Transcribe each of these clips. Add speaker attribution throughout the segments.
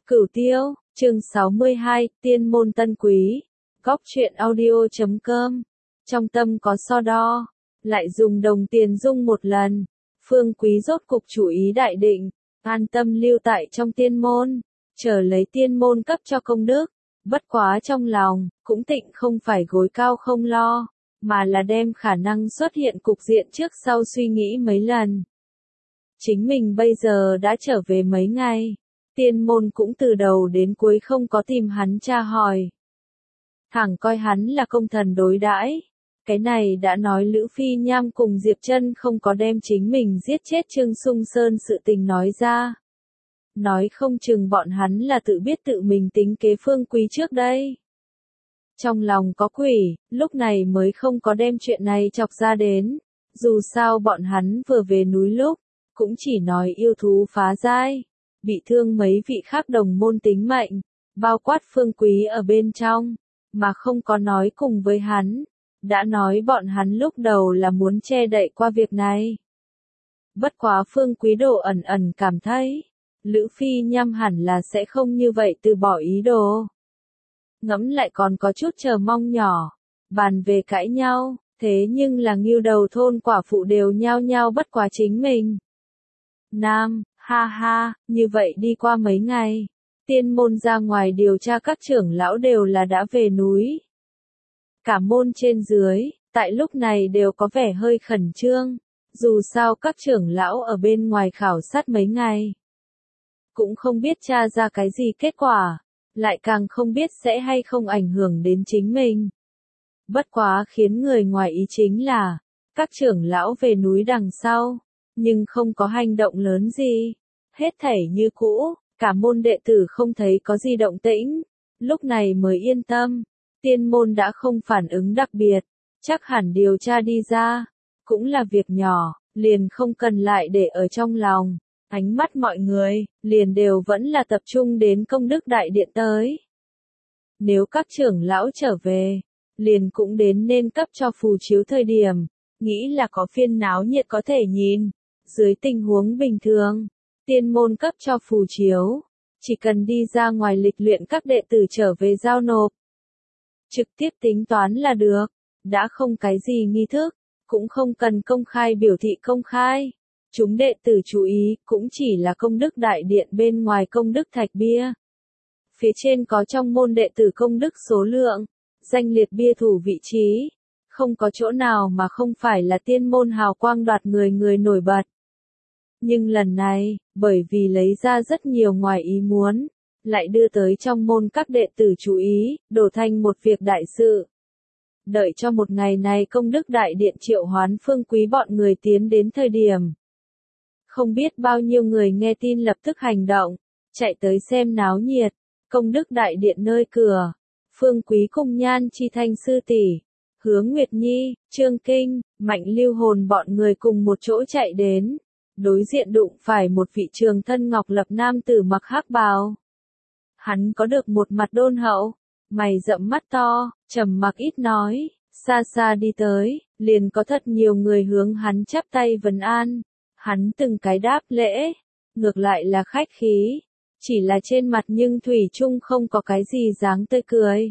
Speaker 1: Cửu Tiêu, chương 62, Tiên môn tân quý. Góc truyện audio.com. Trong tâm có so đo, lại dùng đồng tiền dung một lần. Phương Quý rốt cục chủ ý đại định, an tâm lưu tại trong tiên môn, chờ lấy tiên môn cấp cho công đức. Bất quá trong lòng, cũng tịnh không phải gối cao không lo, mà là đem khả năng xuất hiện cục diện trước sau suy nghĩ mấy lần. Chính mình bây giờ đã trở về mấy ngày, tiên môn cũng từ đầu đến cuối không có tìm hắn tra hỏi. Thẳng coi hắn là công thần đối đãi. Cái này đã nói Lữ Phi Nham cùng Diệp Trân không có đem chính mình giết chết Trương Sung Sơn sự tình nói ra. Nói không chừng bọn hắn là tự biết tự mình tính kế Phương Quý trước đây. Trong lòng có quỷ, lúc này mới không có đem chuyện này chọc ra đến. Dù sao bọn hắn vừa về núi lúc, cũng chỉ nói yêu thú phá giai, bị thương mấy vị khác đồng môn tính mệnh, bao quát Phương Quý ở bên trong, mà không có nói cùng với hắn. Đã nói bọn hắn lúc đầu là muốn che đậy qua việc này. Bất quá Phương Quý Độ ẩn ẩn cảm thấy, Lữ Phi Nham hẳn là sẽ không như vậy từ bỏ ý đồ. Ngẫm lại còn có chút chờ mong nhỏ, bàn về cãi nhau, thế nhưng là Ngưu Đầu thôn quả phụ đều nhao nhao bất quá chính mình. Nam, ha ha, như vậy đi qua mấy ngày, tiên môn ra ngoài điều tra các trưởng lão đều là đã về núi. Cả môn trên dưới, tại lúc này đều có vẻ hơi khẩn trương, dù sao các trưởng lão ở bên ngoài khảo sát mấy ngày. Cũng không biết tra ra cái gì kết quả, lại càng không biết sẽ hay không ảnh hưởng đến chính mình. Bất quá khiến người ngoài ý chính là, các trưởng lão về núi đằng sau, nhưng không có hành động lớn gì. Hết thảy như cũ, cả môn đệ tử không thấy có gì động tĩnh, lúc này mới yên tâm. Tiên môn đã không phản ứng đặc biệt, chắc hẳn điều tra đi ra, cũng là việc nhỏ, liền không cần lại để ở trong lòng. Ánh mắt mọi người, liền đều vẫn là tập trung đến công đức đại điện tới. Nếu các trưởng lão trở về, liền cũng đến nên cấp cho phù chiếu thời điểm, nghĩ là có phiên náo nhiệt có thể nhìn. Dưới tình huống bình thường, tiên môn cấp cho phù chiếu, chỉ cần đi ra ngoài lịch luyện các đệ tử trở về giao nộp. Trực tiếp tính toán là được, đã không cái gì nghi thức, cũng không cần công khai biểu thị công khai. Chúng đệ tử chú ý, cũng chỉ là công đức đại điện bên ngoài công đức thạch bia. Phía trên có trong môn đệ tử công đức số lượng, danh liệt bia thủ vị trí. Không có chỗ nào mà không phải là tiên môn hào quang đoạt người người nổi bật. Nhưng lần này, bởi vì lấy ra rất nhiều ngoài ý muốn, lại đưa tới trong môn các đệ tử chú ý, đổ thành một việc đại sự. Đợi cho một ngày này công đức đại điện triệu hoán Phương Quý bọn người tiến đến thời điểm. Không biết bao nhiêu người nghe tin lập tức hành động, chạy tới xem náo nhiệt, công đức đại điện nơi cửa. Phương Quý cùng Nhan Chi Thanh sư tỷ, Hứa Nguyệt Nhi, Trương Kinh, Mạnh Lưu Hồn bọn người cùng một chỗ chạy đến. Đối diện đụng phải một vị trường thân ngọc lập nam tử mặc hắc bào. Hắn có được một mặt đôn hậu, mày rậm mắt to, trầm mặc ít nói, xa xa đi tới, liền có thật nhiều người hướng hắn chắp tay vấn an. Hắn từng cái đáp lễ, ngược lại là khách khí, chỉ là trên mặt nhưng thủy chung không có cái gì dáng tươi cười.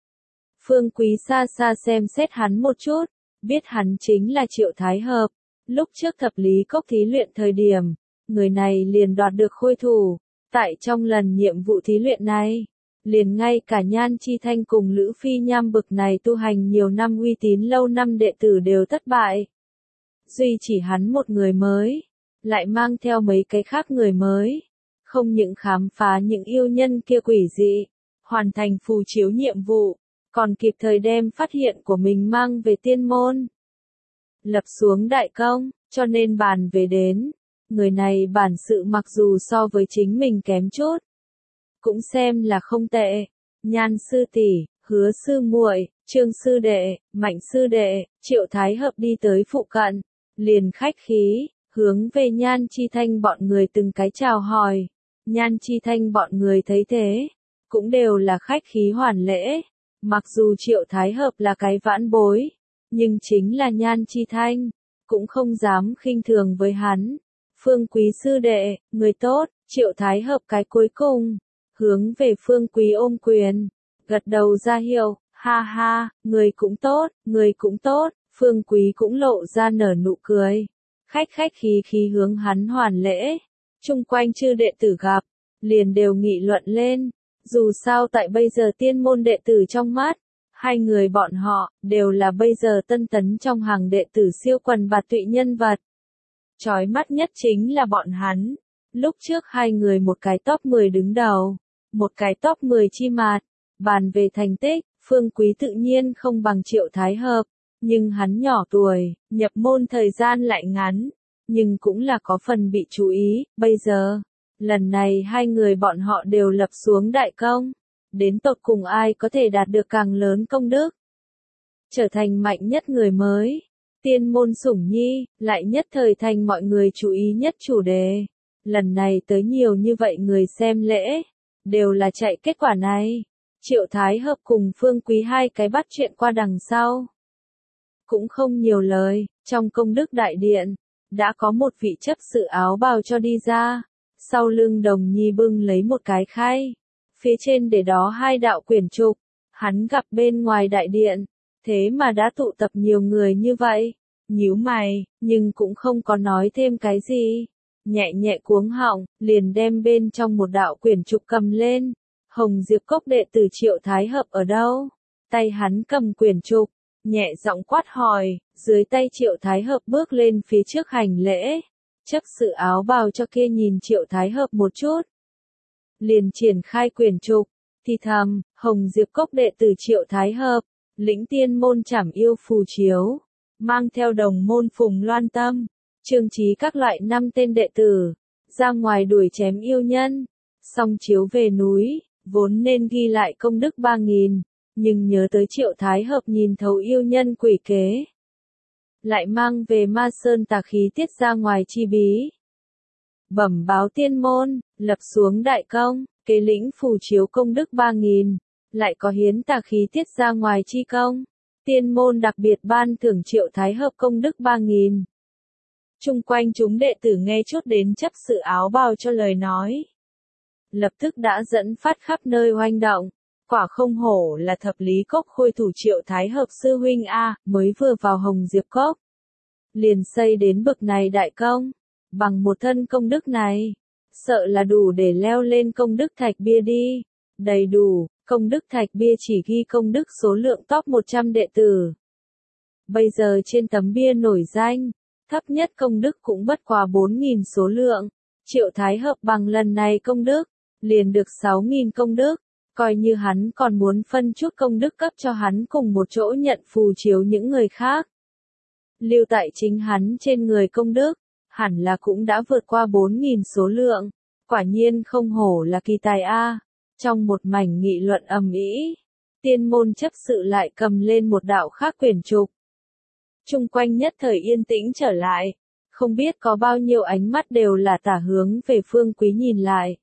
Speaker 1: Phương Quý xa xa xem xét hắn một chút, biết hắn chính là Triệu Thái Hợp. Lúc trước thập lý cốc thí luyện thời điểm, người này liền đoạt được khôi thủ. Tại trong lần nhiệm vụ thí luyện này, liền ngay cả Nhan Chi Thanh cùng Lữ Phi Nham bực này tu hành nhiều năm uy tín lâu năm đệ tử đều thất bại. Duy chỉ hắn một người mới, lại mang theo mấy cái khác người mới, không những khám phá những yêu nhân kia quỷ dị, hoàn thành phù chiếu nhiệm vụ, còn kịp thời đem phát hiện của mình mang về tiên môn. Lập xuống đại công, cho nên bàn về đến, người này bản sự mặc dù so với chính mình kém chút, cũng xem là không tệ. Nhan sư tỷ, Hứa sư muội, Trương sư đệ, Mạnh sư đệ, Triệu Thái Hợp đi tới phụ cận, liền khách khí, hướng về Nhan Chi Thanh bọn người từng cái chào hỏi. Nhan Chi Thanh bọn người thấy thế, cũng đều là khách khí hoàn lễ, mặc dù Triệu Thái Hợp là cái vãn bối, nhưng chính là Nhan Chi Thanh, cũng không dám khinh thường với hắn. Phương Quý sư đệ, người tốt, Triệu Thái Hợp cái cuối cùng, hướng về Phương Quý ôm quyền, gật đầu ra hiệu, ha ha, người cũng tốt, người cũng tốt, Phương Quý cũng lộ ra nở nụ cười, khách khách khí khí hướng hắn hoàn lễ, chung quanh chư đệ tử gặp, liền đều nghị luận lên, dù sao tại bây giờ tiên môn đệ tử trong mắt, hai người bọn họ, đều là bây giờ tân tấn trong hàng đệ tử siêu quần bạt tụy nhân vật. Chói mắt nhất chính là bọn hắn. Lúc trước hai người một cái top 10 đứng đầu, một cái top 10 chi mạt. Bàn về thành tích, Phương Quý tự nhiên không bằng Triệu Thái Hợp, nhưng hắn nhỏ tuổi, nhập môn thời gian lại ngắn, nhưng cũng là có phần bị chú ý. Bây giờ, lần này hai người bọn họ đều lập xuống đại công. Đến tột cùng ai có thể đạt được càng lớn công đức, trở thành mạnh nhất người mới, tiên môn sủng nhi, lại nhất thời thành mọi người chú ý nhất chủ đề. Lần này tới nhiều như vậy người xem lễ, đều là chạy kết quả này. Triệu Thái Hợp cùng Phương Quý hai cái bắt chuyện qua đằng sau. Cũng không nhiều lời, trong công đức đại điện, đã có một vị chấp sự áo bào cho đi ra, sau lưng Đồng Nhi bưng lấy một cái khay. Phía trên để đó hai đạo quyển trục, hắn gặp bên ngoài đại điện, thế mà đã tụ tập nhiều người như vậy, nhíu mày, nhưng cũng không có nói thêm cái gì, nhẹ nhẹ cuống họng, liền đem bên trong một đạo quyển trục cầm lên, Hồng Diệp Cốc đệ tử Triệu Thái Hợp ở đâu? Tay hắn cầm quyển trục, nhẹ giọng quát hỏi, dưới tay Triệu Thái Hợp bước lên phía trước hành lễ, chấp sự áo bào cho kia nhìn Triệu Thái Hợp một chút. Liền triển khai quyển trục, thì thầm, Hồng Diệp Cốc đệ tử Triệu Thái Hợp, lĩnh tiên môn trảm yêu phù chiếu, mang theo đồng môn Phùng Loan Tâm, trương trí các loại 5 tên đệ tử, ra ngoài đuổi chém yêu nhân, xong chiếu về núi, vốn nên ghi lại công đức 3.000, nhưng nhớ tới Triệu Thái Hợp nhìn thấu yêu nhân quỷ kế, lại mang về ma sơn tà khí tiết ra ngoài chi bí. Bẩm báo tiên môn, lập xuống đại công, kế lĩnh phù chiếu công đức 3.000, lại có hiến tà khí tiết ra ngoài chi công. Tiên môn đặc biệt ban thưởng Triệu Thái Hợp công đức 3.000. Chung quanh chúng đệ tử nghe chút đến chấp sự áo bào cho lời nói. Lập tức đã dẫn phát khắp nơi hoành động. Quả không hổ là thập lý cốc khôi thủ Triệu Thái Hợp sư huynh A, mới vừa vào Hồng Diệp Cốc. Liền xây đến bực này đại công. Bằng một thân công đức này, sợ là đủ để leo lên công đức thạch bia đi. Đầy đủ, công đức thạch bia chỉ ghi công đức số lượng top 100 đệ tử. Bây giờ trên tấm bia nổi danh, thấp nhất công đức cũng bất quá 4.000 số lượng. Triệu Thái Hợp bằng lần này công đức, liền được 6.000 công đức. Coi như hắn còn muốn phân chút công đức cấp cho hắn cùng một chỗ nhận phù chiếu những người khác. Lưu tại chính hắn trên người công đức, hẳn là cũng đã vượt qua 4.000 số lượng, quả nhiên không hổ là kỳ tài A. Trong một mảnh nghị luận ầm ĩ, tiên môn chấp sự lại cầm lên một đạo khác quyển trục. Chung quanh nhất thời yên tĩnh trở lại, không biết có bao nhiêu ánh mắt đều là tả hướng về Phương Quý nhìn lại.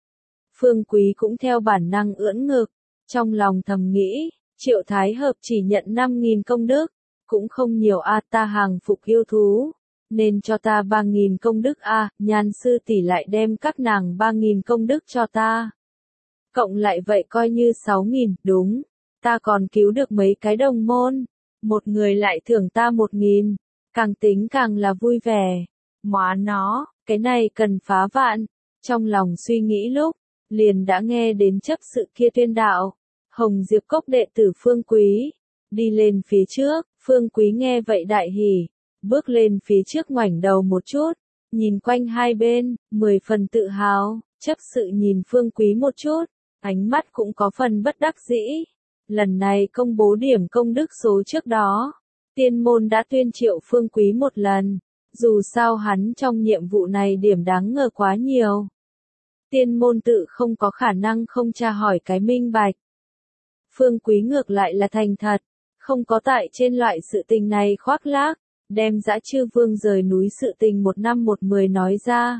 Speaker 1: Phương Quý cũng theo bản năng ưỡn ngực, trong lòng thầm nghĩ, Triệu Thái Hợp chỉ nhận 5.000 công đức, cũng không nhiều A, ta hàng phục yêu thú. Nên cho ta 3.000 công đức A, Nhan sư tỷ lại đem các nàng 3.000 công đức cho ta. Cộng lại vậy coi như 6.000, đúng. Ta còn cứu được mấy cái đồng môn. Một người lại thưởng ta 1.000. Càng tính càng là vui vẻ. Móa nó, cái này cần phá vạn. Trong lòng suy nghĩ lúc, liền đã nghe đến chấp sự kia tuyên đạo. Hồng Diệp Cốc đệ tử Phương Quý. Đi lên phía trước, Phương Quý nghe vậy đại hỉ. Bước lên phía trước ngoảnh đầu một chút, nhìn quanh hai bên, 10 phần tự hào, chấp sự nhìn Phương Quý một chút, ánh mắt cũng có phần bất đắc dĩ. Lần này công bố điểm công đức số trước đó, tiên môn đã tuyên triệu Phương Quý một lần, dù sao hắn trong nhiệm vụ này điểm đáng ngờ quá nhiều. Tiên môn tự không có khả năng không tra hỏi cái minh bạch. Phương Quý ngược lại là thành thật, không có tại trên loại sự tình này khoác lác. Đem Dã Chư Vương rời núi sự tình 1 năm 1 10 nói ra.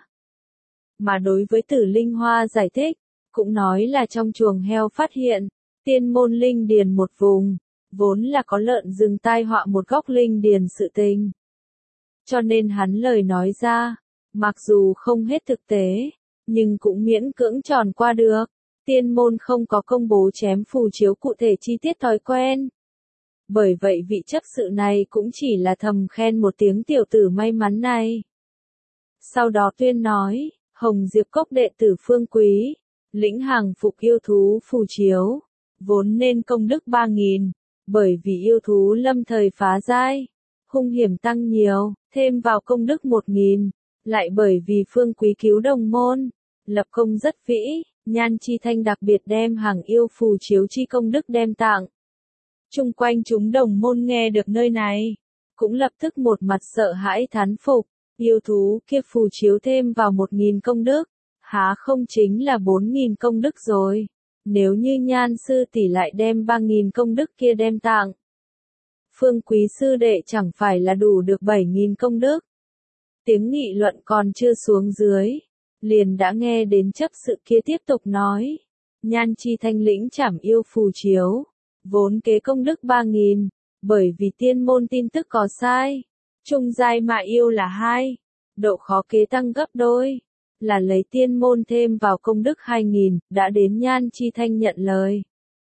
Speaker 1: Mà đối với Tử Linh Hoa giải thích, cũng nói là trong chuồng heo phát hiện, tiên môn linh điền một vùng, vốn là có lợn rừng tai họa một góc linh điền sự tình. Cho nên hắn lời nói ra, mặc dù không hết thực tế, nhưng cũng miễn cưỡng tròn qua được. Tiên môn không có công bố chém phù chiếu cụ thể chi tiết thói quen. Bởi vậy vị chấp sự này cũng chỉ là thầm khen một tiếng tiểu tử may mắn này. Sau đó tuyên nói, Hồng Diệp Cốc đệ tử Phương Quý, lĩnh hàng phục yêu thú phù chiếu, vốn nên công đức 3.000, bởi vì yêu thú lâm thời phá giai, hung hiểm tăng nhiều, thêm vào công đức 1.000, lại bởi vì Phương Quý cứu đồng môn, lập công rất vĩ, Nhan Chi Thanh đặc biệt đem hàng yêu phù chiếu chi công đức đem tặng. Chung quanh chúng đồng môn nghe được nơi này, cũng lập tức một mặt sợ hãi thán phục, yêu thú kia phù chiếu thêm vào 1.000 công đức, há không chính là 4.000 công đức rồi, nếu như Nhan sư tỷ lại đem 3.000 công đức kia đem tặng. Phương Quý sư đệ chẳng phải là đủ được 7.000 công đức. Tiếng nghị luận còn chưa xuống dưới, liền đã nghe đến chấp sự kia tiếp tục nói, Nhan Chi Thanh lĩnh trảm yêu phù chiếu, vốn kế công đức 3.000, bởi vì tiên môn tin tức có sai, trung giai mà yêu là 2, độ khó kế tăng gấp đôi, là lấy tiên môn thêm vào công đức 2.000, đã đến Nhan Chi Thanh nhận lời.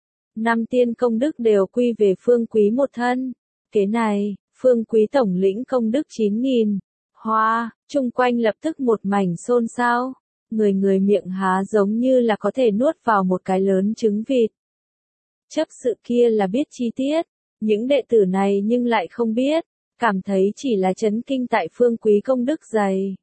Speaker 1: 5 tiên công đức đều quy về Phương Quý một thân, kế này, Phương Quý tổng lĩnh công đức 9.000. Hoa, chung quanh lập tức một mảnh xôn xao, người người miệng há giống như là có thể nuốt vào một cái lớn trứng vịt. Chấp sự kia là biết chi tiết, những đệ tử này nhưng lại không biết, cảm thấy chỉ là chấn kinh tại Phương Quý công đức dày.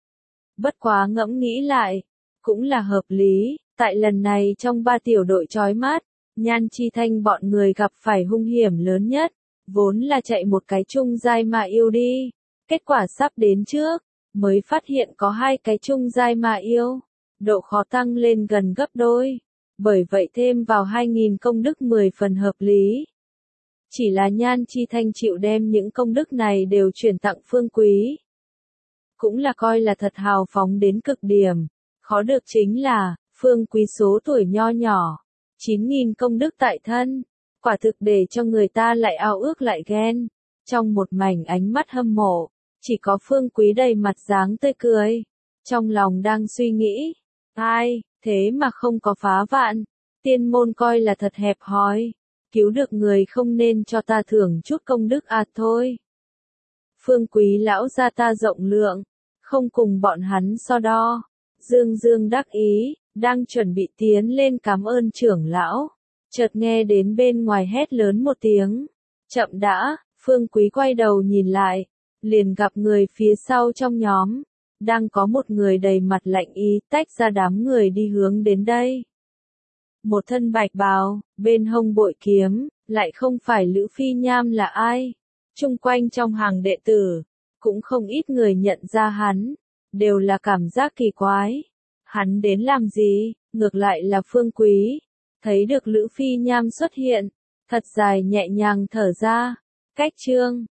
Speaker 1: Bất quá ngẫm nghĩ lại, cũng là hợp lý, tại lần này trong 3 tiểu đội chói mắt, Nhan Chi Thanh bọn người gặp phải hung hiểm lớn nhất, vốn là chạy một cái trung giai mà yêu đi. Kết quả sắp đến trước, mới phát hiện có 2 cái trung giai mà yêu, độ khó tăng lên gần gấp đôi, bởi vậy thêm vào 2.000 công đức 10 phần hợp lý. Chỉ là Nhan Chi Thanh chịu đem những công đức này đều chuyển tặng Phương Quý. Cũng là coi là thật hào phóng đến cực điểm, khó được chính là, Phương Quý số tuổi nho nhỏ, 9.000 công đức tại thân, quả thực để cho người ta lại ao ước lại ghen, trong một mảnh ánh mắt hâm mộ. Chỉ có Phương Quý đầy mặt dáng tươi cười, trong lòng đang suy nghĩ, ai, thế mà không có phá vạn, tiên môn coi là thật hẹp hòi, cứu được người không nên cho ta thưởng chút công đức thôi. Phương Quý lão gia ta rộng lượng, không cùng bọn hắn so đo, dương dương đắc ý, đang chuẩn bị tiến lên cảm ơn trưởng lão, chợt nghe đến bên ngoài hét lớn một tiếng, chậm đã, Phương Quý quay đầu nhìn lại. Liền gặp người phía sau trong nhóm, đang có một người đầy mặt lạnh ý tách ra đám người đi hướng đến đây. Một thân bạch bào, bên hông bội kiếm, lại không phải Lữ Phi Nham là ai. Chung quanh trong hàng đệ tử, cũng không ít người nhận ra hắn, đều là cảm giác kỳ quái. Hắn đến làm gì, ngược lại là Phương Quý. Thấy được Lữ Phi Nham xuất hiện, thật dài nhẹ nhàng thở ra, cách chương.